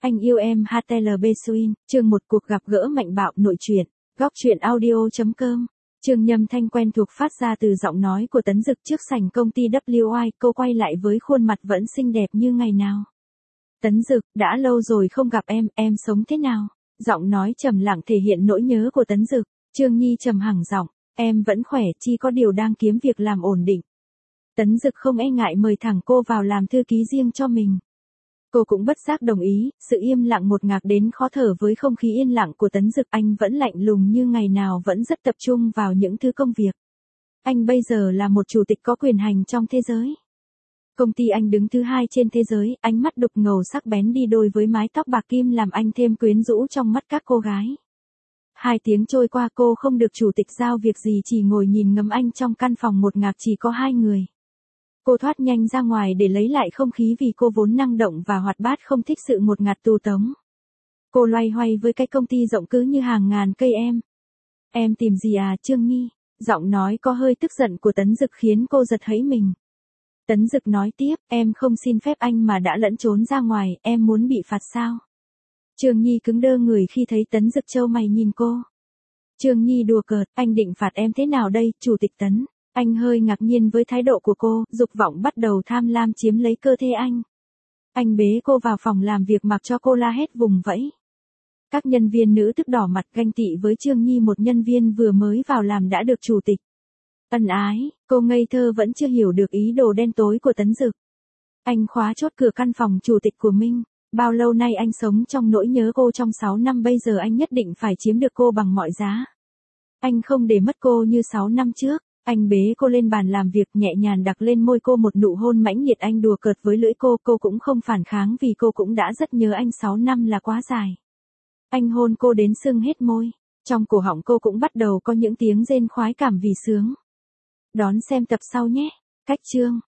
Anh yêu em HTLB Swin, chương 1 cuộc gặp gỡ mạnh bạo nội truyện, góc truyện audio.com. Chương Nhâm Thanh quen thuộc phát ra từ giọng nói của Tấn Dực trước sảnh công ty WI, cô quay lại với khuôn mặt vẫn xinh đẹp như ngày nào. Tấn Dực, đã lâu rồi không gặp em sống thế nào? Giọng nói trầm lặng thể hiện nỗi nhớ của Tấn Dực. Trương Nhi trầm hẳn giọng, em vẫn khỏe, chỉ có điều đang kiếm việc làm ổn định. Tấn Dực không e ngại mời thẳng cô vào làm thư ký riêng cho mình. Cô cũng bất giác đồng ý, sự im lặng ngột ngạt đến khó thở với không khí yên lặng của Tấn Dực. Anh vẫn lạnh lùng như ngày nào, vẫn rất tập trung vào những thứ công việc. Anh bây giờ là một chủ tịch có quyền hành trong thế giới. Công ty anh đứng thứ 2 trên thế giới, ánh mắt đục ngầu sắc bén đi đôi với mái tóc bạc kim làm anh thêm quyến rũ trong mắt các cô gái. 2 tiếng trôi qua cô không được chủ tịch giao việc gì, chỉ ngồi nhìn ngắm anh trong căn phòng một ngạc chỉ có 2 người. Cô thoát nhanh ra ngoài để lấy lại không khí vì cô vốn năng động và hoạt bát không thích sự ngột ngạt tù tống. Cô loay hoay với cái công ty rộng cứ như hàng ngàn cây em. Em tìm gì à Trương Nhi? Giọng nói có hơi tức giận của Tấn Dực khiến cô giật hẫy mình. Tấn Dực nói tiếp, em không xin phép anh mà đã lẫn trốn ra ngoài, em muốn bị phạt sao? Trương Nhi cứng đơ người khi thấy Tấn Dực trâu mày nhìn cô. Trương Nhi đùa cợt, anh định phạt em thế nào đây, Chủ tịch Tấn? Anh hơi ngạc nhiên với thái độ của cô, dục vọng bắt đầu tham lam chiếm lấy cơ thể anh. Anh bế cô vào phòng làm việc mặc cho cô la hét vùng vẫy. Các nhân viên nữ tức đỏ mặt ganh tị với Trương Nhi, một nhân viên vừa mới vào làm đã được chủ tịch ân ái. Cô ngây thơ vẫn chưa hiểu được ý đồ đen tối của Tấn Dực. Anh khóa chốt cửa căn phòng chủ tịch của mình. Bao lâu nay anh sống trong nỗi nhớ cô, trong 6 năm bây giờ anh nhất định phải chiếm được cô bằng mọi giá. Anh không để mất cô như 6 năm trước. Anh bế cô lên bàn làm việc, nhẹ nhàng đặt lên môi cô một nụ hôn mãnh liệt. Anh đùa cợt với lưỡi cô cũng không phản kháng vì cô cũng đã rất nhớ anh. 6 năm là quá dài. Anh hôn cô đến sưng hết môi. Trong cổ họng cô cũng bắt đầu có những tiếng rên khoái cảm vì sướng. Đón xem tập sau nhé. Cách chương.